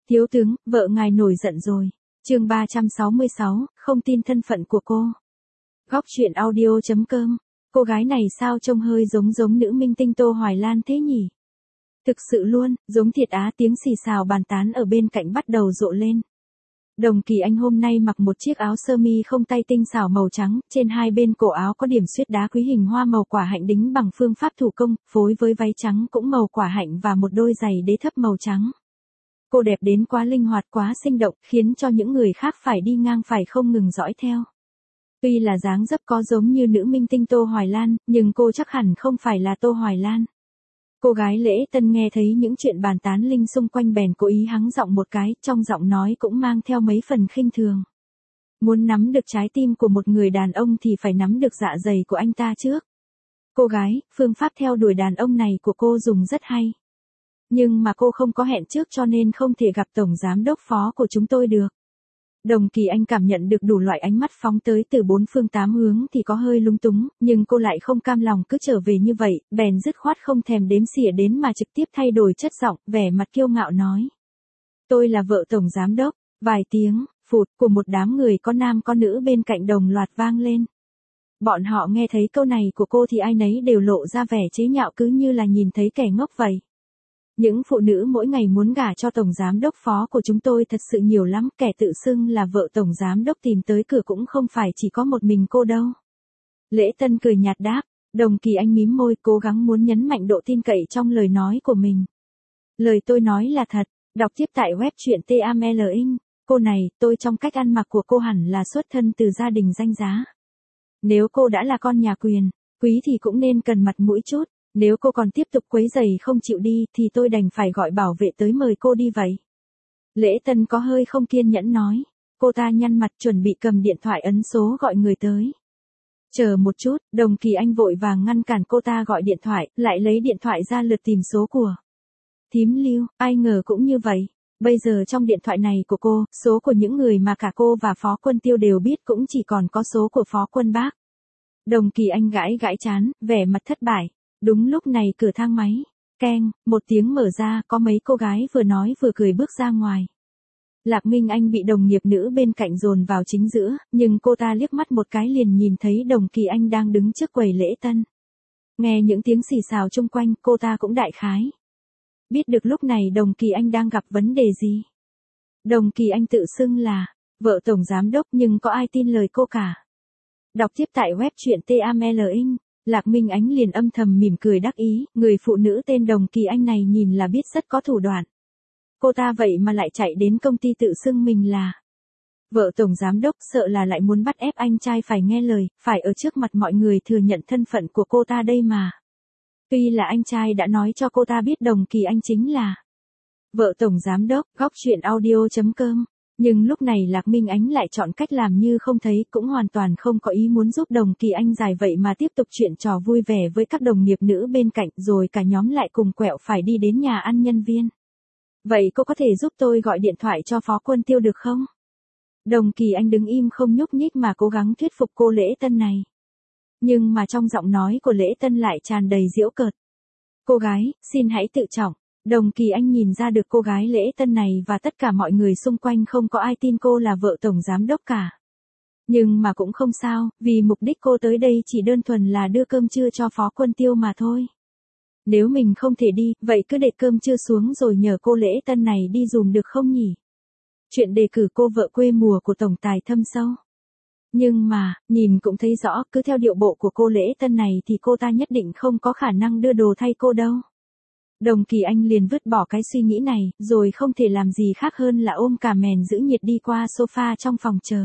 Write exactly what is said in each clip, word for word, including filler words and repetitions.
Thiếu tướng, vợ ngài nổi giận rồi. Chương ba trăm sáu mươi sáu, không tin thân phận của cô. Góc truyện audio chấm com. Cô gái này sao trông hơi giống giống nữ minh tinh Tô Hoài Lan thế nhỉ? Thực sự luôn, giống thiệt á. Tiếng xì xào bàn tán ở bên cạnh bắt đầu rộ lên. Đồng Kỳ Anh hôm nay mặc một chiếc áo sơ mi không tay tinh xảo màu trắng, trên hai bên cổ áo có điểm xuyết đá quý hình hoa màu quả hạnh đính bằng phương pháp thủ công, phối với váy trắng cũng màu quả hạnh và một đôi giày đế thấp màu trắng. Cô đẹp đến quá linh hoạt, quá sinh động, khiến cho những người khác phải đi ngang phải không ngừng dõi theo. Tuy là dáng dấp có giống như nữ minh tinh Tô Hoài Lan, nhưng cô chắc hẳn không phải là Tô Hoài Lan. Cô gái Lễ Tân nghe thấy những chuyện bàn tán linh xung quanh bèn cố ý hắng giọng một cái, trong giọng nói cũng mang theo mấy phần khinh thường. Muốn nắm được trái tim của một người đàn ông thì phải nắm được dạ dày của anh ta trước. Cô gái, phương pháp theo đuổi đàn ông này của cô dùng rất hay. Nhưng mà cô không có hẹn trước cho nên không thể gặp tổng giám đốc phó của chúng tôi được. Đồng Kỳ Anh cảm nhận được đủ loại ánh mắt phóng tới từ bốn phương tám hướng thì có hơi lung túng, nhưng cô lại không cam lòng cứ trở về như vậy, bèn dứt khoát không thèm đếm xỉa đến mà trực tiếp thay đổi chất giọng, vẻ mặt kiêu ngạo nói. Tôi là vợ tổng giám đốc. Vài tiếng, phụt của một đám người có nam có nữ bên cạnh đồng loạt vang lên. Bọn họ nghe thấy câu này của cô thì ai nấy đều lộ ra vẻ chế nhạo cứ như là nhìn thấy kẻ ngốc vậy. Những phụ nữ mỗi ngày muốn gả cho tổng giám đốc phó của chúng tôi thật sự nhiều lắm, kẻ tự xưng là vợ tổng giám đốc tìm tới cửa cũng không phải chỉ có một mình cô đâu. Lễ Tân cười nhạt đáp, Đồng Kỳ Anh mím môi cố gắng muốn nhấn mạnh độ tin cậy trong lời nói của mình. Lời tôi nói là thật, đọc tiếp tại web truyện tê a em lờ ing, cô này, tôi trong cách ăn mặc của cô hẳn là xuất thân từ gia đình danh giá. Nếu cô đã là con nhà quyền, quý thì cũng nên cần mặt mũi chút. Nếu cô còn tiếp tục quấy rầy không chịu đi thì tôi đành phải gọi bảo vệ tới mời cô đi vậy. Lễ Tân có hơi không kiên nhẫn nói. Cô ta nhăn mặt chuẩn bị cầm điện thoại ấn số gọi người tới. Chờ một chút, Đồng Kỳ Anh vội vàng ngăn cản cô ta gọi điện thoại, lại lấy điện thoại ra lượt tìm số của thím Lưu. Ai ngờ cũng như vậy. Bây giờ trong điện thoại này của cô, số của những người mà cả cô và Phó Quân Tiêu đều biết cũng chỉ còn có số của Phó Quân Bác. Đồng Kỳ Anh gãi gãi chán, vẻ mặt thất bại. Đúng lúc này cửa thang máy, keng, một tiếng mở ra, có mấy cô gái vừa nói vừa cười bước ra ngoài. Lạc Minh Anh bị đồng nghiệp nữ bên cạnh dồn vào chính giữa, nhưng cô ta liếc mắt một cái liền nhìn thấy Đồng Kỳ Anh đang đứng trước quầy Lễ Tân. Nghe những tiếng xì xào chung quanh, cô ta cũng đại khái. Biết được lúc này Đồng Kỳ Anh đang gặp vấn đề gì. Đồng Kỳ Anh tự xưng là vợ tổng giám đốc nhưng có ai tin lời cô cả. Đọc tiếp tại web truyện tê a em lờ ing. Lạc Minh Ánh liền âm thầm mỉm cười đắc ý, người phụ nữ tên Đồng Kỳ Anh này nhìn là biết rất có thủ đoạn. Cô ta vậy mà lại chạy đến công ty tự xưng mình là vợ tổng giám đốc, sợ là lại muốn bắt ép anh trai phải nghe lời, phải ở trước mặt mọi người thừa nhận thân phận của cô ta đây mà. Tuy là anh trai đã nói cho cô ta biết Đồng Kỳ Anh chính là vợ tổng giám đốc, góc truyện audio chấm com. Nhưng lúc này Lạc Minh Ánh lại chọn cách làm như không thấy, cũng hoàn toàn không có ý muốn giúp Đồng Kỳ Anh giải vậy mà tiếp tục chuyện trò vui vẻ với các đồng nghiệp nữ bên cạnh, rồi cả nhóm lại cùng quẹo phải đi đến nhà ăn nhân viên. Vậy cô có thể giúp tôi gọi điện thoại cho Phó Quân Tiêu được không? Đồng Kỳ Anh đứng im không nhúc nhích mà cố gắng thuyết phục cô Lễ Tân này. Nhưng mà trong giọng nói của Lễ Tân lại tràn đầy giễu cợt. Cô gái, xin hãy tự trọng. Đồng Kỳ Anh nhìn ra được cô gái Lễ Tân này và tất cả mọi người xung quanh không có ai tin cô là vợ tổng giám đốc cả. Nhưng mà cũng không sao, vì mục đích cô tới đây chỉ đơn thuần là đưa cơm trưa cho Phó Quân Tiêu mà thôi. Nếu mình không thể đi, vậy cứ để cơm trưa xuống rồi nhờ cô Lễ Tân này đi dùm được không nhỉ? Chuyện đề cử cô vợ quê mùa của tổng tài thâm sâu. Nhưng mà, nhìn cũng thấy rõ, cứ theo điệu bộ của cô Lễ Tân này thì cô ta nhất định không có khả năng đưa đồ thay cô đâu. Đồng Kỳ Anh liền vứt bỏ cái suy nghĩ này, rồi không thể làm gì khác hơn là ôm cả mền giữ nhiệt đi qua sofa trong phòng chờ.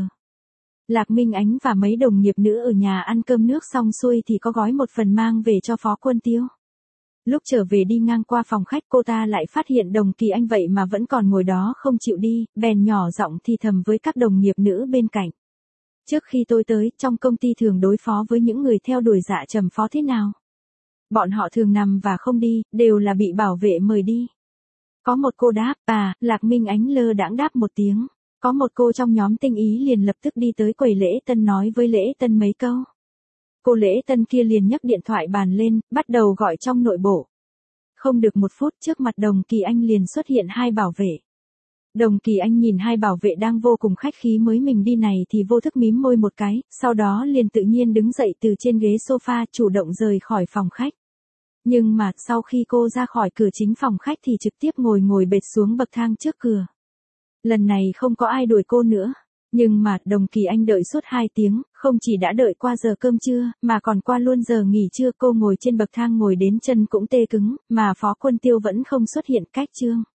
Lạc Minh Ánh và mấy đồng nghiệp nữ ở nhà ăn cơm nước xong xuôi thì có gói một phần mang về cho Phó Quân Tiêu. Lúc trở về đi ngang qua phòng khách cô ta lại phát hiện Đồng Kỳ Anh vậy mà vẫn còn ngồi đó không chịu đi, bèn nhỏ giọng thì thầm với các đồng nghiệp nữ bên cạnh. Trước khi tôi tới, trong công ty thường đối phó với những người theo đuổi dạ trầm phó thế nào? Bọn họ thường nằm và không đi, đều là bị bảo vệ mời đi. Có một cô đáp, à, Lạc Minh Ánh lơ đãng đáp một tiếng. Có một cô trong nhóm tinh ý liền lập tức đi tới quầy Lễ Tân nói với Lễ Tân mấy câu. Cô Lễ Tân kia liền nhấc điện thoại bàn lên, bắt đầu gọi trong nội bộ. Không được một phút trước mặt Đồng Kỳ Anh liền xuất hiện hai bảo vệ. Đồng Kỳ Anh nhìn hai bảo vệ đang vô cùng khách khí mới mình đi này thì vô thức mím môi một cái, sau đó liền tự nhiên đứng dậy từ trên ghế sofa chủ động rời khỏi phòng khách. Nhưng mà sau khi cô ra khỏi cửa chính phòng khách thì trực tiếp ngồi ngồi bệt xuống bậc thang trước cửa. Lần này không có ai đuổi cô nữa. Nhưng mà Đồng Kỳ Anh đợi suốt hai tiếng, không chỉ đã đợi qua giờ cơm trưa, mà còn qua luôn giờ nghỉ trưa. Cô ngồi trên bậc thang ngồi đến chân cũng tê cứng, mà Phó Quân Tiêu vẫn không xuất hiện. Cách chương